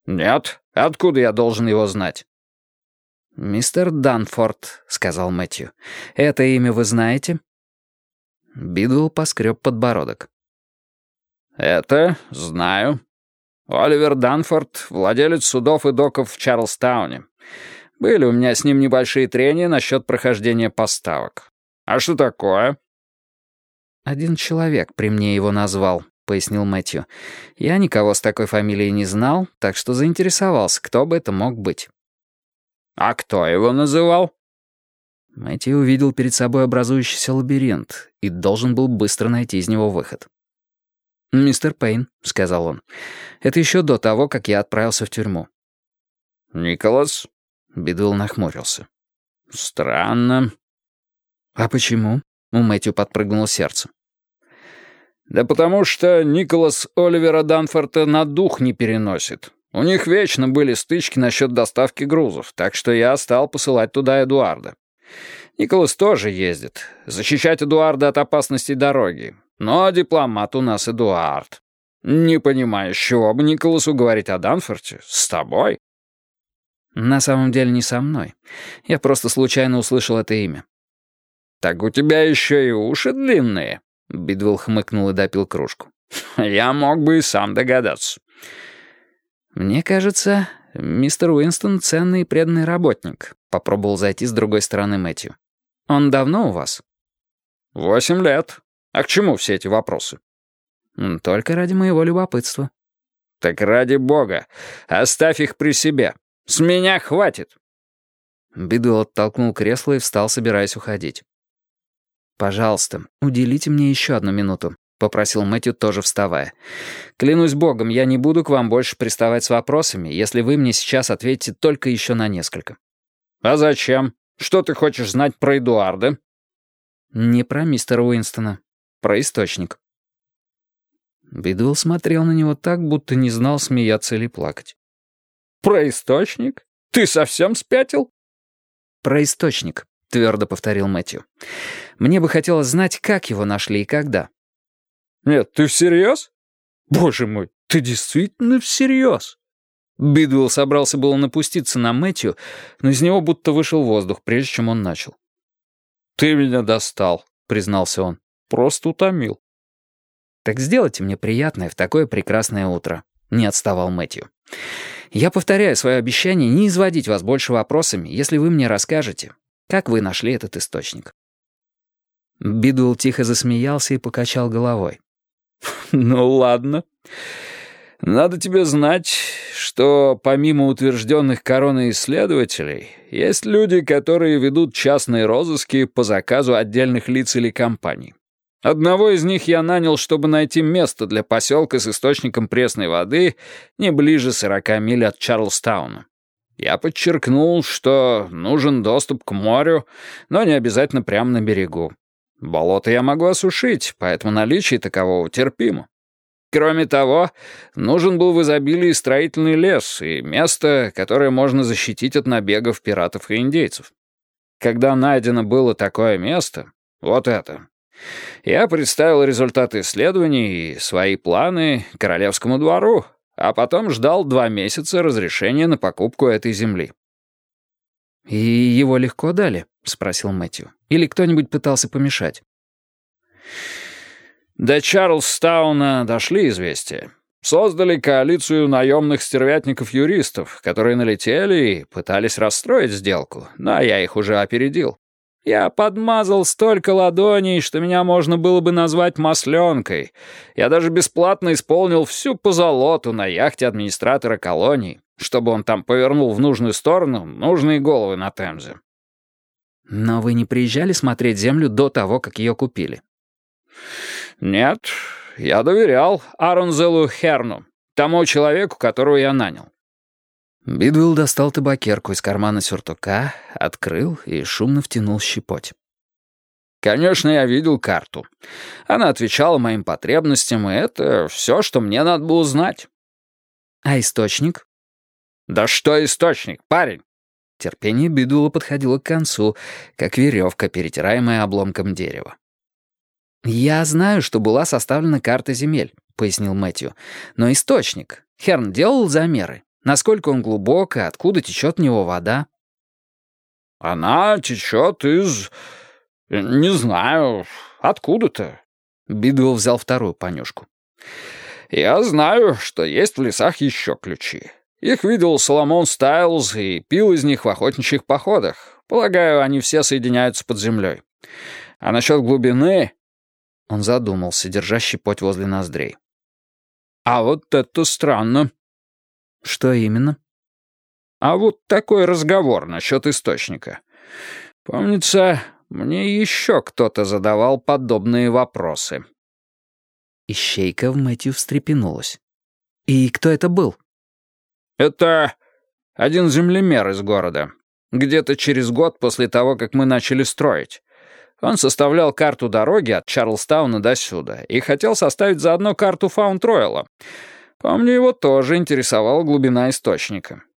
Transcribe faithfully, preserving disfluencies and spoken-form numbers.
«Нет. Откуда я должен его знать?» «Мистер Данфорд», — сказал Мэтью. «Это имя вы знаете?» Бидуэлл поскреб подбородок. «Это знаю. Оливер Данфорд, владелец судов и доков в Чарльстауне. Были у меня с ним небольшие трения насчет прохождения поставок. А что такое?» «Один человек при мне его назвал», — пояснил Мэтью. «Я никого с такой фамилией не знал, так что заинтересовался, кто бы это мог быть». «А кто его называл?» Мэтью увидел перед собой образующийся лабиринт и должен был быстро найти из него выход. «Мистер Пейн», — сказал он. «Это еще до того, как я отправился в тюрьму». «Николас?» — Бидуэлл нахмурился. «Странно». «А почему?» — у Мэтью подпрыгнуло сердце. «Да потому что Николас Оливера Данфорда на дух не переносит. У них вечно были стычки насчет доставки грузов, так что я стал посылать туда Эдуарда. Николас тоже ездит, защищать Эдуарда от опасностей дороги. Но дипломат у нас Эдуард. Не понимаю, с чего бы Николасу говорить о Данфорде? С тобой?» «На самом деле не со мной. Я просто случайно услышал это имя». «Так у тебя еще и уши длинные», — Бидуэлл хмыкнул и допил кружку. «Я мог бы и сам догадаться». «Мне кажется, мистер Уинстон — ценный и преданный работник», — попробовал зайти с другой стороны Мэтью. «Он давно у вас?» «Восемь лет. А к чему все эти вопросы?» «Только ради моего любопытства». «Так ради бога, оставь их при себе. С меня хватит». Бидуэлл оттолкнул кресло и встал, собираясь уходить. «Пожалуйста, уделите мне еще одну минуту», — попросил Мэтью, тоже вставая. «Клянусь богом, я не буду к вам больше приставать с вопросами, если вы мне сейчас ответите только еще на несколько». «А зачем? Что ты хочешь знать про Эдуарда?» «Не про мистера Уинстона. Про источник». Бидуэлл смотрел на него так, будто не знал, смеяться или плакать. «Про источник? Ты совсем спятил?» «Про источник», — твердо повторил Мэтью. «Мне бы хотелось знать, как его нашли и когда». «Нет, ты всерьез? Боже мой, ты действительно всерьез?» Бидуэлл собрался было напуститься на Мэтью, но из него будто вышел воздух, прежде чем он начал. «Ты меня достал», — признался он. «Просто утомил». «Так сделайте мне приятное в такое прекрасное утро», — не отставал Мэтью. «Я повторяю свое обещание не изводить вас больше вопросами, если вы мне расскажете, как вы нашли этот источник». Бидуэлл тихо засмеялся и покачал головой. «Ну ладно. Надо тебе знать, что помимо утвержденных короной исследователей, есть люди, которые ведут частные розыски по заказу отдельных лиц или компаний. Одного из них я нанял, чтобы найти место для поселка с источником пресной воды не ближе сорока миль от Чарльстауна. Я подчеркнул, что нужен доступ к морю, но не обязательно прямо на берегу. Болото я могу осушить, поэтому наличие такового терпимо. Кроме того, нужен был в изобилии строительный лес и место, которое можно защитить от набегов пиратов и индейцев. Когда найдено было такое место, вот это, я представил результаты исследований и свои планы королевскому двору, а потом ждал два месяца разрешения на покупку этой земли. «И его легко дали?» — спросил Мэтью. «Или кто-нибудь пытался помешать?» До Чарльстауна дошли известия. Создали коалицию наемных стервятников-юристов, которые налетели и пытались расстроить сделку, но я их уже опередил. Я подмазал столько ладоней, что меня можно было бы назвать масленкой. Я даже бесплатно исполнил всю позолоту на яхте администратора колонии, чтобы он там повернул в нужную сторону нужные головы на Темзе. «Но вы не приезжали смотреть землю до того, как ее купили?» «Нет, я доверял Аронзелу Херну, тому человеку, которого я нанял». Бидуэлл достал табакерку из кармана сюртука, открыл и шумно втянул щепоть. «Конечно, я видел карту. Она отвечала моим потребностям, и это все, что мне надо было знать». «А источник?» «Да что источник, парень?» Терпение Бидуэлла подходило к концу, как веревка, перетираемая обломком дерева. «Я знаю, что была составлена карта земель», — пояснил Мэтью. «Но источник. Херн делал замеры. Насколько он глубок и откуда течет в него вода? Она течет из... не знаю, откуда-то. Бидуэлл взял вторую понюшку. Я знаю, что есть в лесах еще ключи. Их видел Соломон Стайлз и пил из них в охотничьих походах. Полагаю, они все соединяются под землей. А насчет глубины... Он задумался, держа щепоть возле ноздрей. А вот это странно. Что именно? А вот такой разговор насчет источника. Помнится, мне еще кто-то задавал подобные вопросы. Ищейка в Мэтью встрепенулась. И кто это был? Это один землемер из города. Где-то через год после того, как мы начали строить. Он составлял карту дороги от Чарльстауна до сюда и хотел составить заодно карту Фаунд-Ройла. Помню, его тоже интересовала глубина источника.